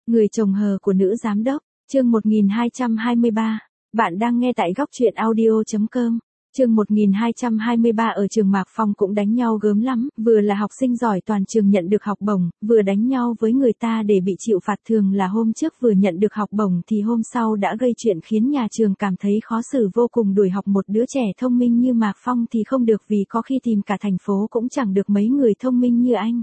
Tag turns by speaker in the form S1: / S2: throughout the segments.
S1: Người chồng hờ của nữ giám đốc, chương 1223. Bạn đang nghe tại góc truyện audio.com. Chương 1223 ở trường Mạc Phong cũng đánh nhau gớm lắm, vừa là học sinh giỏi toàn trường nhận được học bổng, vừa đánh nhau với người ta để bị chịu phạt, thường là hôm trước vừa nhận được học bổng thì hôm sau đã gây chuyện khiến nhà trường cảm thấy khó xử vô cùng. Đuổi học một đứa trẻ thông minh như Mạc Phong thì không được, vì có khi tìm cả thành phố cũng chẳng được mấy người thông minh như anh.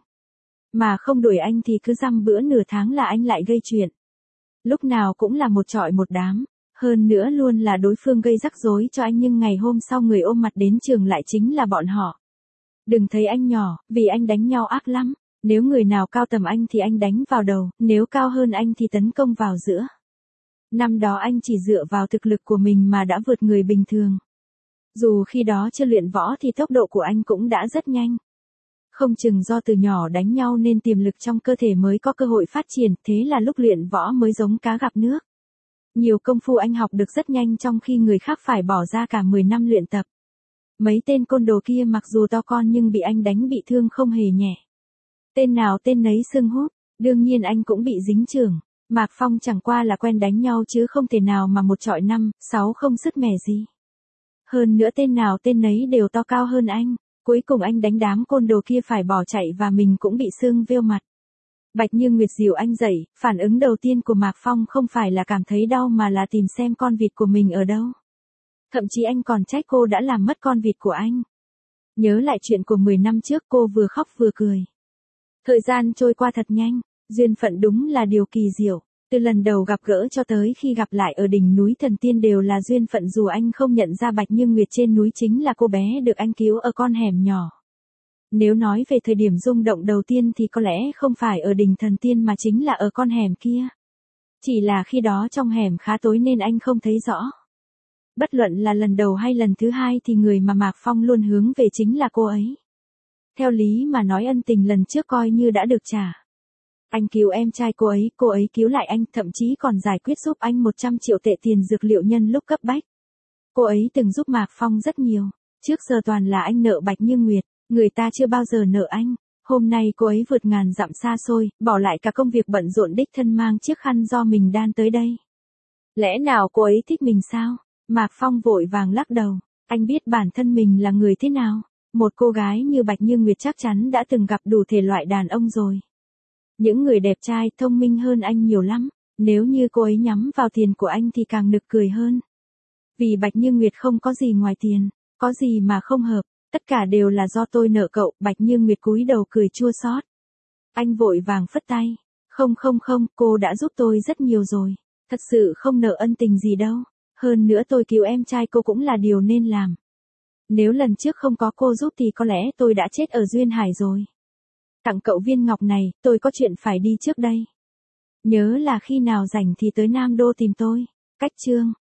S1: Mà không đuổi anh thì cứ dăm bữa nửa tháng là anh lại gây chuyện. Lúc nào cũng là một chọi một đám. Hơn nữa luôn là đối phương gây rắc rối cho anh, nhưng ngày hôm sau người ôm mặt đến trường lại chính là bọn họ. Đừng thấy anh nhỏ, vì anh đánh nhau ác lắm. Nếu người nào cao tầm anh thì anh đánh vào đầu, nếu cao hơn anh thì tấn công vào giữa. Năm đó anh chỉ dựa vào thực lực của mình mà đã vượt người bình thường. Dù khi đó chưa luyện võ thì tốc độ của anh cũng đã rất nhanh. Không chừng do từ nhỏ đánh nhau nên tiềm lực trong cơ thể mới có cơ hội phát triển, thế là lúc luyện võ mới giống cá gặp nước. Nhiều công phu anh học được rất nhanh, trong khi người khác phải bỏ ra cả 10 năm luyện tập. Mấy tên côn đồ kia mặc dù to con nhưng bị anh đánh bị thương không hề nhẹ. Tên nào tên nấy xương húp, đương nhiên anh cũng bị dính chưởng. Mạc Phong chẳng qua là quen đánh nhau chứ không thể nào mà một chọi 5, 6 không sứt mẻ gì. Hơn nữa tên nào tên nấy đều to cao hơn anh. Cuối cùng anh đánh đám côn đồ kia phải bỏ chạy và mình cũng bị sưng vêu mặt. Bạch Như Nguyệt dìu anh dậy, phản ứng đầu tiên của Mạc Phong không phải là cảm thấy đau mà là tìm xem con vịt của mình ở đâu. Thậm chí anh còn trách cô đã làm mất con vịt của anh. Nhớ lại chuyện của 10 năm trước, cô vừa khóc vừa cười. Thời gian trôi qua thật nhanh, duyên phận đúng là điều kỳ diệu. Từ lần đầu gặp gỡ cho tới khi gặp lại ở đỉnh núi Thần Tiên đều là duyên phận, dù anh không nhận ra Bạch Như Nguyệt trên núi chính là cô bé được anh cứu ở con hẻm nhỏ. Nếu nói về thời điểm rung động đầu tiên thì có lẽ không phải ở đỉnh Thần Tiên mà chính là ở con hẻm kia. Chỉ là khi đó trong hẻm khá tối nên anh không thấy rõ. Bất luận là lần đầu hay lần thứ hai thì người mà Mạc Phong luôn hướng về chính là cô ấy. Theo lý mà nói ân tình lần trước coi như đã được trả. Anh cứu em trai cô ấy cứu lại anh, thậm chí còn giải quyết giúp anh 100 triệu tệ tiền dược liệu nhân lúc cấp bách. Cô ấy từng giúp Mạc Phong rất nhiều, trước giờ toàn là anh nợ Bạch Như Nguyệt, người ta chưa bao giờ nợ anh. Hôm nay cô ấy vượt ngàn dặm xa xôi, bỏ lại cả công việc bận rộn đích thân mang chiếc khăn do mình đan tới đây. Lẽ nào cô ấy thích mình sao? Mạc Phong vội vàng lắc đầu, anh biết bản thân mình là người thế nào. Một cô gái như Bạch Như Nguyệt chắc chắn đã từng gặp đủ thể loại đàn ông rồi. Những người đẹp trai, thông minh hơn anh nhiều lắm. Nếu như cô ấy nhắm vào tiền của anh thì càng nực cười hơn. Vì Bạch Như Nguyệt không có gì ngoài tiền, có gì mà không hợp, tất cả đều là do tôi nợ cậu. Bạch Như Nguyệt cúi đầu cười chua xót. Anh vội vàng phất tay. Không, cô đã giúp tôi rất nhiều rồi. Thật sự không nợ ân tình gì đâu. Hơn nữa tôi cứu em trai cô cũng là điều nên làm. Nếu lần trước không có cô giúp thì có lẽ tôi đã chết ở Duyên Hải rồi. Tặng cậu viên ngọc này, tôi có chuyện phải đi trước đây. Nhớ là khi nào rảnh thì tới Nam Đô tìm tôi. Cách chương.